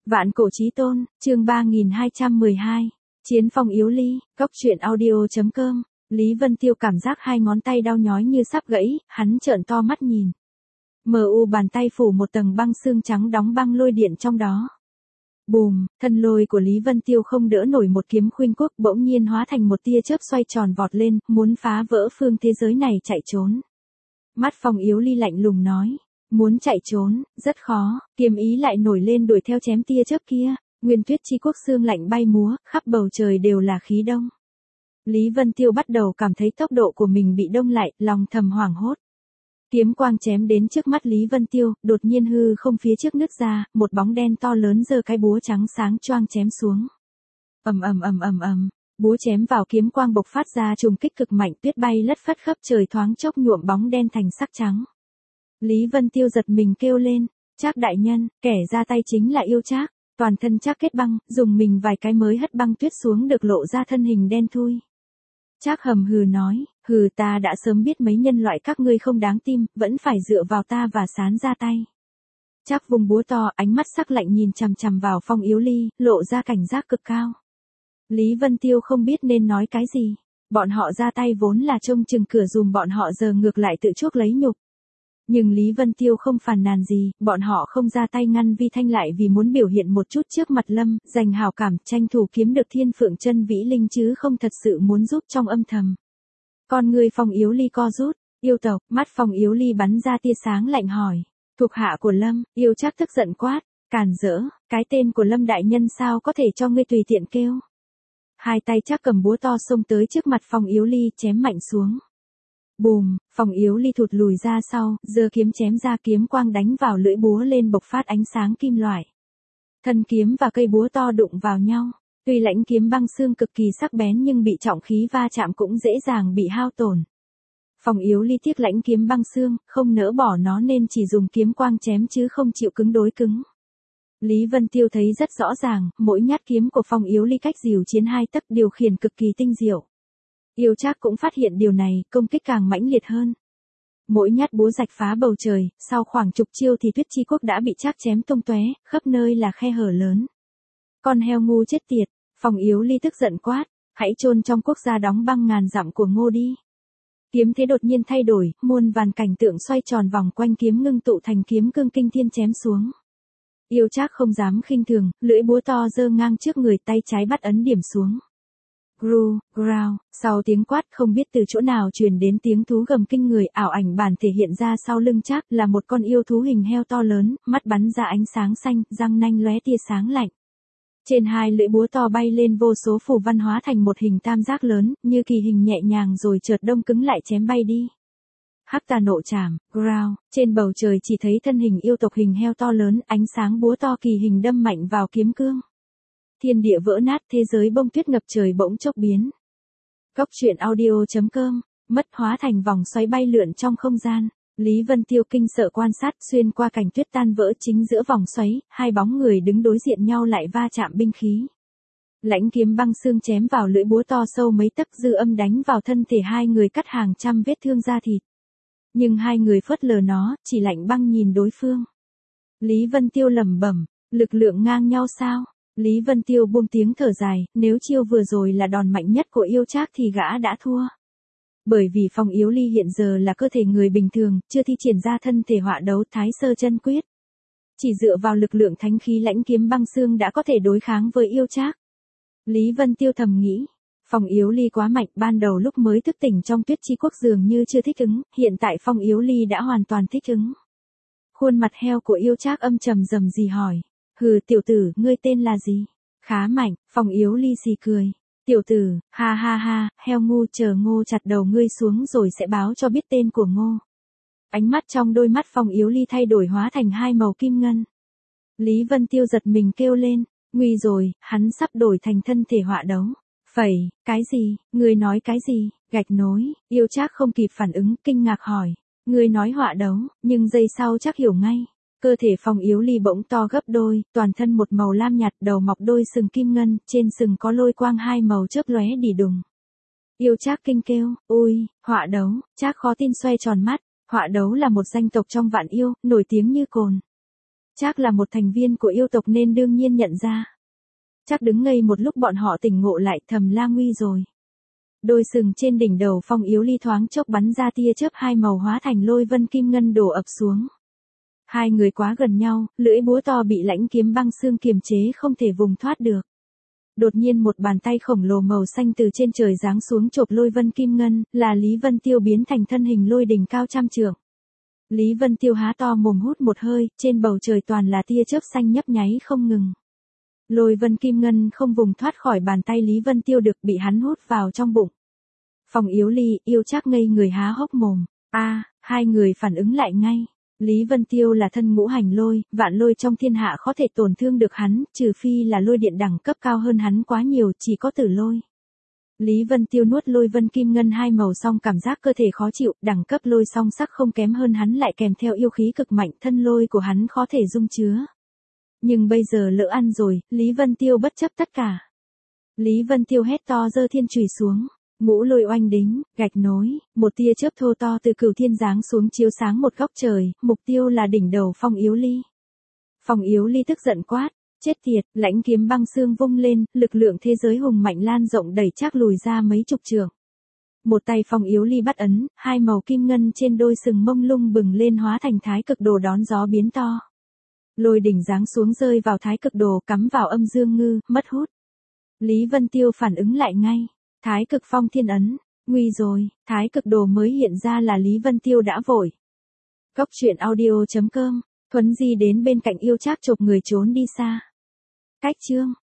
Vạn cổ chí tôn, chương 3212. Chiến phong yếu ly, góc truyện audio.com. Lý Vân Tiêu cảm giác hai ngón tay đau nhói như sắp gãy, hắn trợn to mắt nhìn. MU bàn tay phủ một tầng băng xương trắng đóng băng lôi điện trong đó. Bùm, thân lôi của Lý Vân Tiêu không đỡ nổi một kiếm khuynh quốc, bỗng nhiên hóa thành một tia chớp xoay tròn vọt lên, muốn phá vỡ phương thế giới này chạy trốn. Mắt Phong Yếu Ly lạnh lùng nói. Muốn chạy trốn, rất khó, kiếm ý lại nổi lên đuổi theo chém tia chớp kia, nguyên tuyết chi quốc xương lạnh bay múa, khắp bầu trời đều là khí đông. Lý Vân Tiêu bắt đầu cảm thấy tốc độ của mình bị đông lại, lòng thầm hoảng hốt. Kiếm quang chém đến trước mắt Lý Vân Tiêu, đột nhiên hư không phía trước nứt ra, một bóng đen to lớn giơ cái búa trắng sáng choang chém xuống. Ầm ầm ầm ầm ầm, búa chém vào kiếm quang bộc phát ra trùng kích cực mạnh, tuyết bay lất phất khắp trời thoáng chốc nhuộm bóng đen thành sắc trắng. Lý Vân Tiêu giật mình kêu lên, Trác đại nhân, kẻ ra tay chính là yêu Trác, toàn thân Trác kết băng, dùng mình vài cái mới hất băng tuyết xuống được lộ ra thân hình đen thui. Trác hầm hừ nói, ta đã sớm biết mấy nhân loại các ngươi không đáng tin, vẫn phải dựa vào ta và sán ra tay. Trác vùng búa to, ánh mắt sắc lạnh nhìn chằm chằm vào Phong Yếu Ly, lộ ra cảnh giác cực cao. Lý Vân Tiêu không biết nên nói cái gì, bọn họ ra tay vốn là trông chừng cửa dùm bọn họ giờ ngược lại tự chuốc lấy nhục. Nhưng Lý Vân Tiêu không phàn nàn gì, bọn họ không ra tay ngăn Vi Thanh lại vì muốn biểu hiện một chút trước mặt Lâm, giành hảo cảm, tranh thủ kiếm được Thiên Phượng Chân Vĩ Linh chứ không thật sự muốn giúp trong âm thầm. Con người Phong Yếu Ly co rút, yêu tộc, mắt Phong Yếu Ly bắn ra tia sáng lạnh hỏi, thuộc hạ của Lâm, yêu Trác tức giận quát, càn rỡ, cái tên của Lâm đại nhân sao có thể cho ngươi tùy tiện kêu. Hai tay Trác cầm búa to xông tới trước mặt Phong Yếu Ly chém mạnh xuống. Bùm, Phong Yếu Ly thụt lùi ra sau, giơ kiếm chém ra, kiếm quang đánh vào lưỡi búa lên bộc phát ánh sáng kim loại. Thân kiếm và cây búa to đụng vào nhau, tuy lãnh kiếm băng xương cực kỳ sắc bén nhưng bị trọng khí va chạm cũng dễ dàng bị hao tổn. Phong Yếu Ly tiếc lãnh kiếm băng xương, không nỡ bỏ nó nên chỉ dùng kiếm quang chém chứ không chịu cứng đối cứng. Lý Vân Tiêu thấy rất rõ ràng, mỗi nhát kiếm của Phong Yếu Ly cách dìu chiến hai tấc, điều khiển cực kỳ tinh diệu. Yêu Trác cũng phát hiện điều này, công kích càng mãnh liệt hơn. Mỗi nhát búa rạch phá bầu trời, sau khoảng chục chiêu thì Tuyết Chi Quốc đã bị Trác chém tung tóe, khắp nơi là khe hở lớn. Con heo ngu chết tiệt, Phong Yếu Ly tức giận quát, hãy chôn trong quốc gia đóng băng ngàn dặm của Ngô đi. Kiếm thế đột nhiên thay đổi, muôn vàn cảnh tượng xoay tròn vòng quanh kiếm ngưng tụ thành kiếm cương kinh thiên chém xuống. Yêu Trác không dám khinh thường, lưỡi búa to giơ ngang trước người, tay trái bắt ấn điểm xuống. Gru, growl, sau tiếng quát không biết từ chỗ nào truyền đến tiếng thú gầm kinh người, ảo ảnh bản thể hiện ra sau lưng Trác là một con yêu thú hình heo to lớn, mắt bắn ra ánh sáng xanh, răng nanh lóe tia sáng lạnh. Trên hai lưỡi búa to bay lên vô số phù văn hóa thành một hình tam giác lớn, như kỳ hình nhẹ nhàng rồi chợt đông cứng lại chém bay đi. Hắc Tà Nộ Trảm, growl, trên bầu trời chỉ thấy thân hình yêu tộc hình heo to lớn, ánh sáng búa to kỳ hình đâm mạnh vào kiếm cương. Thiên địa vỡ nát, thế giới bông tuyết ngập trời bỗng chốc biến. Góc truyện audio.com, mất hóa thành vòng xoáy bay lượn trong không gian. Lý Vân Tiêu kinh sợ quan sát, xuyên qua cảnh tuyết tan vỡ, chính giữa vòng xoáy, hai bóng người đứng đối diện nhau lại va chạm binh khí. Lãnh kiếm băng xương chém vào lưỡi búa to sâu mấy tấc, dư âm đánh vào thân thể hai người cắt hàng trăm vết thương da thịt. Nhưng hai người phớt lờ nó, chỉ lạnh băng nhìn đối phương. Lý Vân Tiêu lẩm bẩm, lực lượng ngang nhau sao? Lý Vân Tiêu buông tiếng thở dài, nếu chiêu vừa rồi là đòn mạnh nhất của yêu Trác thì gã đã thua. Bởi vì Phong Yếu Ly hiện giờ là cơ thể người bình thường, chưa thi triển ra thân thể họa đấu Thái Sơ Chân Quyết. Chỉ dựa vào lực lượng thánh khí lãnh kiếm băng xương đã có thể đối kháng với yêu Trác. Lý Vân Tiêu thầm nghĩ, Phong Yếu Ly quá mạnh, ban đầu lúc mới thức tỉnh trong Tuyết Chi Quốc dường như chưa thích ứng, hiện tại Phong Yếu Ly đã hoàn toàn thích ứng. Khuôn mặt heo của yêu Trác âm trầm rầm rì hỏi. Tiểu tử, ngươi tên là gì? Khá mạnh, Phong Yếu Ly xì cười. Tiểu tử, ha ha ha, heo ngu, chờ Ngô chặt đầu ngươi xuống rồi sẽ báo cho biết tên của Ngô. Ánh mắt trong đôi mắt Phong Yếu Ly thay đổi hóa thành hai màu kim ngân. Lý Vân Tiêu giật mình kêu lên, nguy rồi, hắn sắp đổi thành thân thể họa đấu. Phẩy, cái gì, ngươi nói cái gì, gạch nối, yêu Trác không kịp phản ứng, kinh ngạc hỏi. Ngươi nói họa đấu, nhưng giây sau Trác hiểu ngay. Cơ thể Phong Yếu Ly bỗng to gấp đôi, toàn thân một màu lam nhạt, đầu mọc đôi sừng kim ngân, trên sừng có lôi quang hai màu chớp lóe đỉ đùng. Yêu Trác kinh kêu, ôi, họa đấu, Trác khó tin xoay tròn mắt, họa đấu là một danh tộc trong vạn yêu, nổi tiếng như cồn. Chắc là một thành viên của yêu tộc nên đương nhiên nhận ra. Chắc đứng ngây một lúc bọn họ tỉnh ngộ lại thầm la nguy rồi. Đôi sừng trên đỉnh đầu Phong Yếu Ly thoáng chốc bắn ra tia chớp hai màu hóa thành lôi vân kim ngân đổ ập xuống. Hai người quá gần nhau, lưỡi búa to bị lãnh kiếm băng xương kiềm chế không thể vùng thoát được. Đột nhiên một bàn tay khổng lồ màu xanh từ trên trời giáng xuống chộp lôi vân kim ngân, là Lý Vân Tiêu biến thành thân hình lôi đỉnh cao trăm trượng. Lý Vân Tiêu há to mồm hút một hơi, trên bầu trời toàn là tia chớp xanh nhấp nháy không ngừng. Lôi vân kim ngân không vùng thoát khỏi bàn tay Lý Vân Tiêu được bị hắn hút vào trong bụng. Phong Yếu Ly, Yêu Trác ngây người há hốc mồm. Hai người phản ứng lại ngay. Lý Vân Tiêu là thân ngũ hành lôi, vạn lôi trong thiên hạ khó thể tổn thương được hắn, trừ phi là lôi điện đẳng cấp cao hơn hắn quá nhiều, chỉ có tử lôi. Lý Vân Tiêu nuốt lôi vân kim ngân hai màu xong cảm giác cơ thể khó chịu, đẳng cấp lôi song sắc không kém hơn hắn lại kèm theo yêu khí cực mạnh, thân lôi của hắn khó thể dung chứa. Nhưng bây giờ lỡ ăn rồi, Lý Vân Tiêu bất chấp tất cả. Lý Vân Tiêu hét to giơ thiên chùy xuống. Ngũ lôi oanh đính, gạch nối, một tia chớp thô to từ cửu thiên giáng xuống chiếu sáng một góc trời, mục tiêu là đỉnh đầu Phong Yếu Ly. Phong Yếu Ly tức giận quát, chết tiệt, lãnh kiếm băng xương vung lên, lực lượng thế giới hùng mạnh lan rộng đẩy Trác lùi ra mấy chục trượng. Một tay Phong Yếu Ly bắt ấn, hai màu kim ngân trên đôi sừng mông lung bừng lên hóa thành thái cực đồ đón gió biến to. Lôi đỉnh giáng xuống rơi vào thái cực đồ cắm vào âm dương ngư, mất hút. Lý Vân Tiêu phản ứng lại ngay. Thái cực phong thiên ấn, nguy rồi, thái cực đồ mới hiện ra là Lý Vân Tiêu đã vội. Góc truyện audio.com, Thuấn Di đến bên cạnh Yêu Trác chộp người trốn đi xa. Cách chương